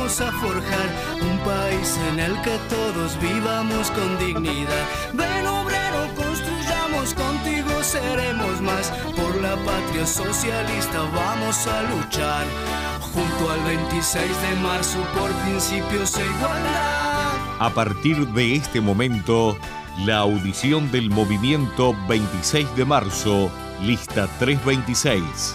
vamos a forjar un país en el que todos vivamos con dignidad. Ven obrero, construyamos, contigo seremos más. Por la patria socialista vamos a luchar, junto al 26 de marzo por principios e igualdad. A partir de este momento, la audición del movimiento 26 de marzo, lista 326.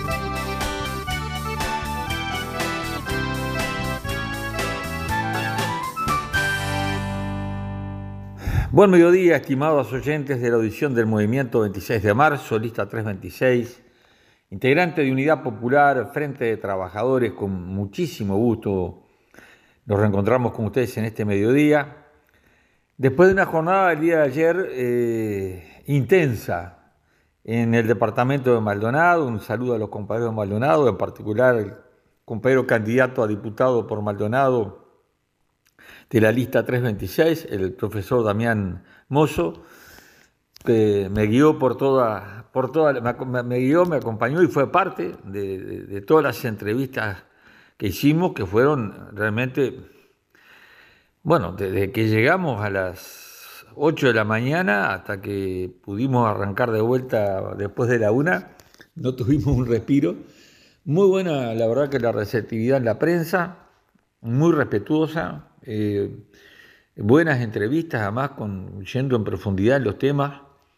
Buen mediodía, estimados oyentes de la audición del movimiento 26 de marzo, lista 326. Integrante de Unidad Popular, Frente de Trabajadores, con muchísimo gusto nos reencontramos con ustedes en este mediodía. Después de una jornada el día de ayer intensa en el departamento de Maldonado, un saludo a los compañeros de Maldonado, en particular el compañero candidato a diputado por Maldonado de la lista 326, el profesor Damián Mozo, que me guió me acompañó y fue parte de todas las entrevistas que hicimos, que fueron realmente, bueno, desde que llegamos a las 8 de la mañana hasta que pudimos arrancar de vuelta después de la 1, no tuvimos un respiro. Muy buena, la verdad, que la receptividad en la prensa, muy respetuosa, buenas entrevistas, además yendo en profundidad en los temas.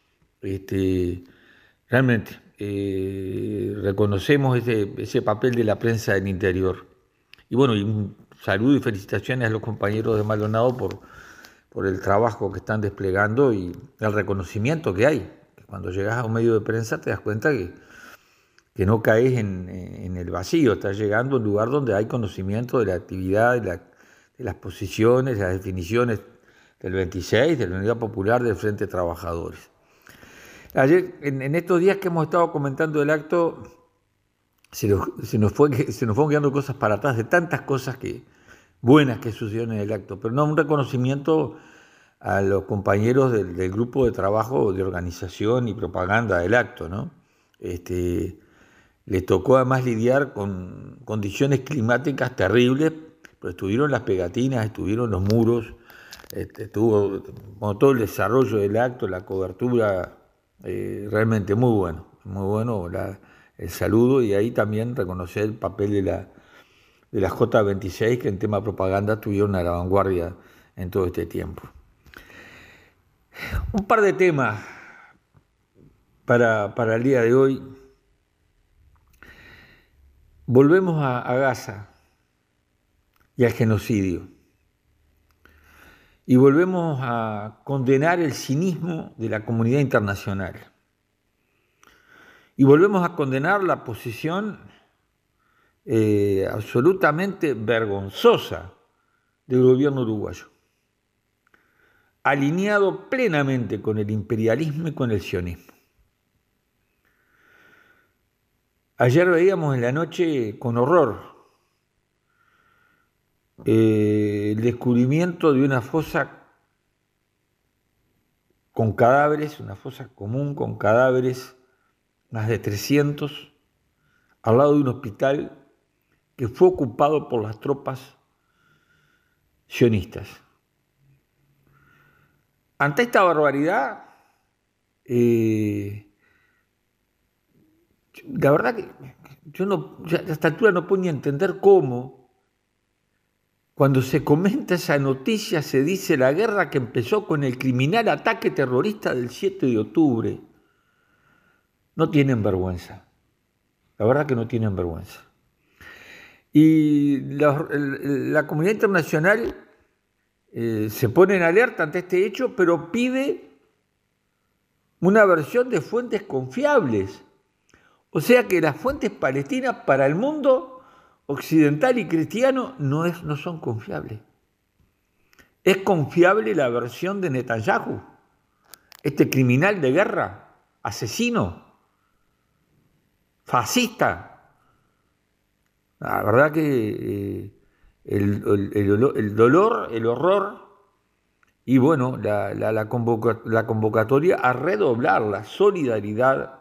Realmente reconocemos ese papel de la prensa del interior. Y bueno, y un saludo y felicitaciones a los compañeros de Maldonado por el trabajo que están desplegando y el reconocimiento que hay. Cuando llegas a un medio de prensa te das cuenta que no caes en el vacío, estás llegando a un lugar donde hay conocimiento de la actividad, de las posiciones, las definiciones del 26, de la Unidad Popular, del Frente de Trabajadores. Ayer, en estos días que hemos estado comentando el acto, se nos fueron quedando cosas para atrás, de tantas cosas buenas que sucedieron en el acto, pero no, un reconocimiento a los compañeros del grupo de trabajo de organización y propaganda del acto, ¿no? Les tocó además lidiar con condiciones climáticas terribles, pero estuvieron las pegatinas, estuvieron los muros, estuvo todo el desarrollo del acto, la cobertura, realmente muy bueno el saludo, y ahí también reconocer el papel de la J26, que en tema propaganda estuvieron a la vanguardia en todo este tiempo. Un par de temas para el día de hoy. Volvemos a Gaza y al genocidio. Y volvemos a condenar el cinismo de la comunidad internacional. Y volvemos a condenar la posición absolutamente vergonzosa del gobierno uruguayo, alineado plenamente con el imperialismo y con el sionismo. Ayer veíamos en la noche con horror el descubrimiento de una fosa con cadáveres, una fosa común con cadáveres, más de 300, al lado de un hospital que fue ocupado por las tropas sionistas. Ante esta barbaridad, la verdad que yo a esta altura no puedo ni entender cómo, cuando se comenta esa noticia, se dice la guerra que empezó con el criminal ataque terrorista del 7 de octubre. No tienen vergüenza. La verdad que no tienen vergüenza. Y la comunidad internacional se pone en alerta ante este hecho, pero pide una versión de fuentes confiables. O sea que las fuentes palestinas para el mundo occidental y cristiano no son confiables. Es confiable la versión de Netanyahu, este criminal de guerra, asesino, fascista. La verdad que el dolor, el horror y bueno, la convocatoria a redoblar la solidaridad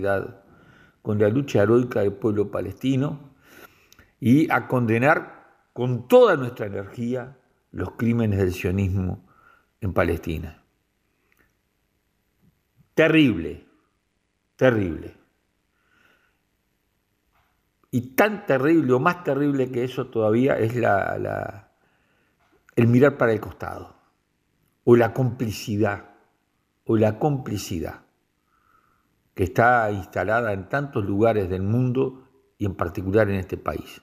con la lucha heroica del pueblo palestino y a condenar con toda nuestra energía los crímenes del sionismo en Palestina. Terrible, terrible. Y tan terrible o más terrible que eso todavía es el mirar para el costado, o la complicidad que está instalada en tantos lugares del mundo y en particular en este país.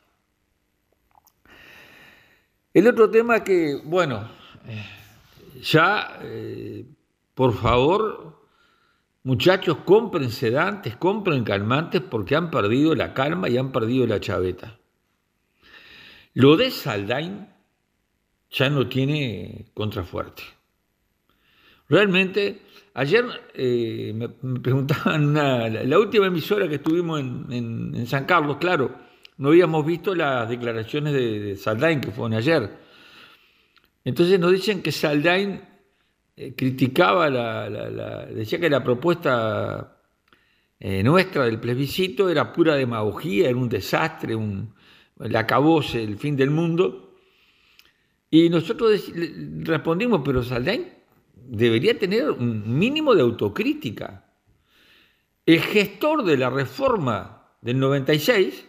El otro tema que, bueno, ya, por favor, muchachos, compren sedantes, compren calmantes porque han perdido la calma y han perdido la chaveta. Lo de Saldain ya no tiene contrafuerte. Realmente, ayer me preguntaban, la última emisora que estuvimos en San Carlos, claro, no habíamos visto las declaraciones de Saldain que fueron ayer. Entonces nos dicen que Saldain criticaba, decía que la propuesta nuestra del plebiscito era pura demagogia, era un desastre, el acabose, el fin del mundo. Y nosotros respondimos, pero Saldain debería tener un mínimo de autocrítica. El gestor de la reforma del 96,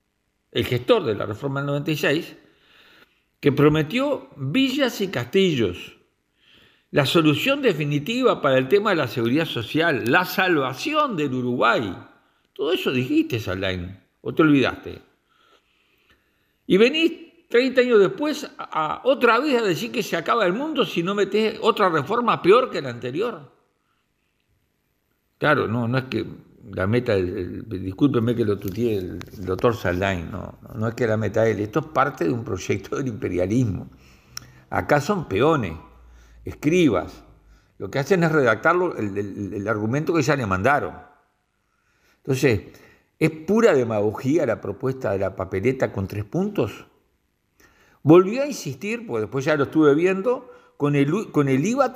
que prometió villas y castillos, la solución definitiva para el tema de la seguridad social, la salvación del Uruguay. Todo eso dijiste, Saldain, o te olvidaste. Y venís 30 años después otra vez a decir que se acaba el mundo si no metés otra reforma peor que la anterior. Claro, no es que la meta, discúlpeme que lo tuteé el doctor Saldain, no es que la meta él, esto es parte de un proyecto del imperialismo. Acá son peones, escribas, lo que hacen es redactar el argumento que ya le mandaron. Entonces, ¿es pura demagogia la propuesta de la papeleta con 3 puntos? Volvió a insistir, porque después ya lo estuve viendo, con el IVA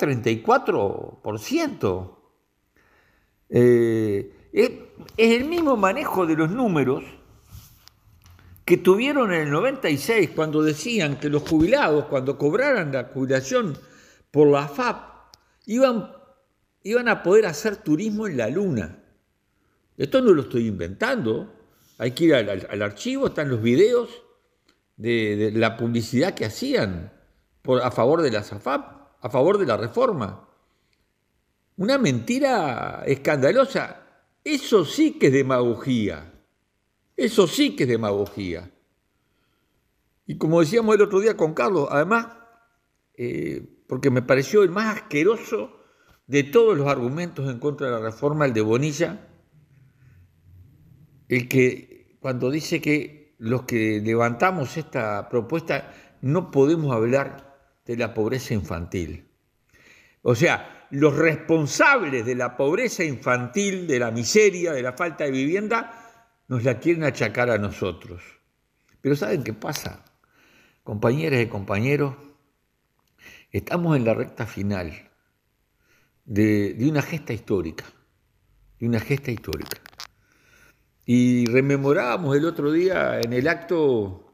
34%. Es el mismo manejo de los números que tuvieron en el 96, cuando decían que los jubilados, cuando cobraran la jubilación por la AFAP, iban a poder hacer turismo en la luna. Esto no lo estoy inventando, hay que ir al archivo, están los videos de la publicidad que hacían a favor de la AFAP, a favor de la reforma. Una mentira escandalosa. Eso sí que es demagogia. Eso sí que es demagogia. Y como decíamos el otro día con Carlos, además, porque me pareció el más asqueroso de todos los argumentos en contra de la reforma, el de Bonilla, el que cuando dice que los que levantamos esta propuesta no podemos hablar de la pobreza infantil. O sea, los responsables de la pobreza infantil, de la miseria, de la falta de vivienda, nos la quieren achacar a nosotros. Pero ¿saben qué pasa? Compañeras y compañeros, estamos en la recta final de una gesta histórica, Y rememorábamos el otro día en el acto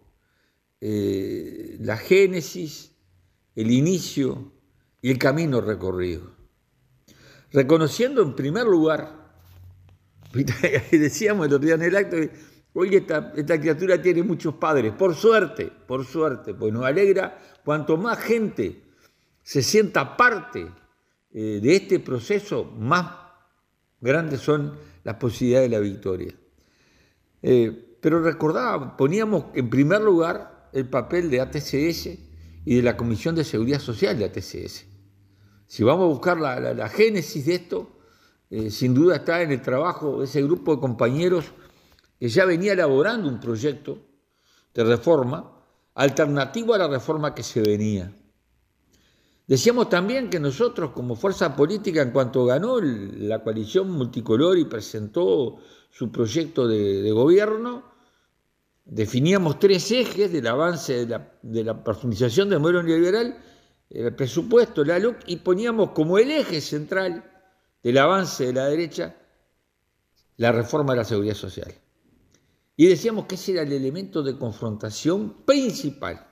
la génesis, el inicio y el camino recorrido. Reconociendo en primer lugar, decíamos el otro día en el acto, hoy esta criatura tiene muchos padres, por suerte, pues nos alegra cuanto más gente se sienta parte de este proceso, más grandes son las posibilidades de la victoria. Pero recordábamos, poníamos en primer lugar el papel de ATCS y de la Comisión de Seguridad Social de ATCS. Si vamos a buscar la génesis de esto, sin duda está en el trabajo de ese grupo de compañeros que ya venía elaborando un proyecto de reforma alternativo a la reforma que se venía. Decíamos también que nosotros como fuerza política, en cuanto ganó la coalición multicolor y presentó su proyecto de gobierno, definíamos 3 ejes del avance de la profundización del modelo neoliberal, el presupuesto, la LUC, y poníamos como el eje central del avance de la derecha la reforma de la seguridad social. Y decíamos que ese era el elemento de confrontación principal.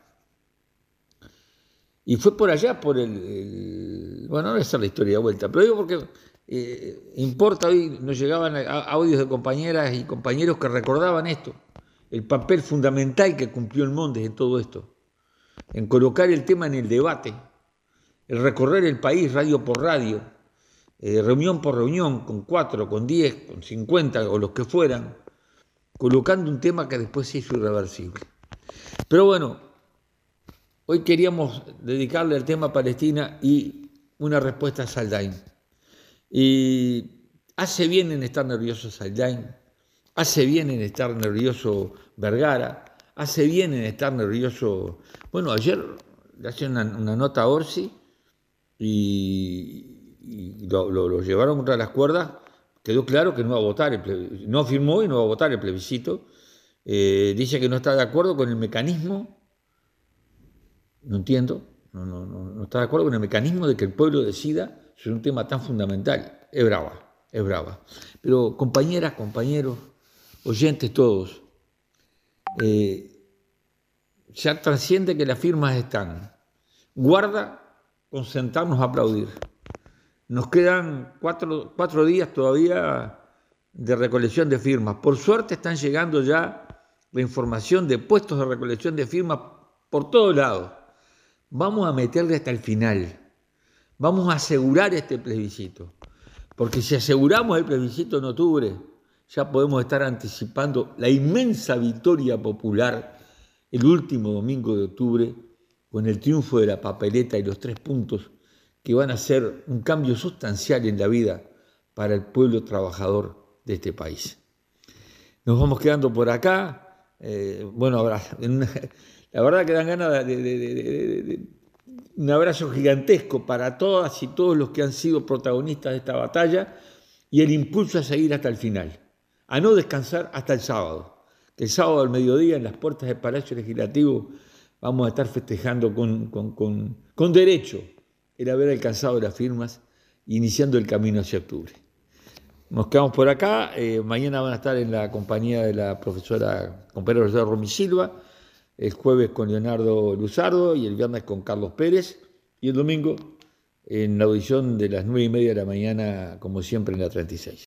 Y fue por allá, bueno, no voy a hacer la historia de vuelta, pero digo porque importa, hoy nos llegaban audios de compañeras y compañeros que recordaban esto, el papel fundamental que cumplió el Mondes en todo esto, en colocar el tema en el debate, el recorrer el país radio por radio, reunión por reunión, con 4, con 10, con 50 o los que fueran, colocando un tema que después se hizo irreversible. Pero bueno, hoy queríamos dedicarle al tema Palestina y una respuesta a Saldain. Y hace bien en estar nervioso Saldain, hace bien en estar nervioso Vergara, hace bien en estar nervioso... Bueno, ayer le hacía una nota a Orsi y lo llevaron contra las cuerdas. Quedó claro que no va a votar, no firmó y no va a votar el plebiscito. Dice que no está de acuerdo con el mecanismo. No entiendo, no está de acuerdo con el mecanismo de que el pueblo decida sobre un tema tan fundamental. Es brava. Pero compañeras, compañeros, oyentes todos, ya trasciende que las firmas están. Guarda con sentarnos a aplaudir. Nos quedan 4 días todavía de recolección de firmas. Por suerte están llegando ya la información de puestos de recolección de firmas por todos lados. Vamos a meterle hasta el final. Vamos a asegurar este plebiscito. Porque si aseguramos el plebiscito en octubre, ya podemos estar anticipando la inmensa victoria popular el último domingo de octubre, con el triunfo de la papeleta y los 3 puntos que van a ser un cambio sustancial en la vida para el pueblo trabajador de este país. Nos vamos quedando por acá. Bueno, la verdad que dan ganas de un abrazo gigantesco para todas y todos los que han sido protagonistas de esta batalla y el impulso a seguir hasta el final, a no descansar hasta el sábado. Que el sábado al mediodía en las puertas del Palacio Legislativo vamos a estar festejando con derecho el haber alcanzado las firmas, iniciando el camino hacia octubre. Nos quedamos por acá. Mañana van a estar en la compañía de la compañera Romy Silva, el jueves con Leonardo Luzardo y el viernes con Carlos Pérez, y el domingo en la audición de las 9:30 de la mañana, como siempre, en la 36.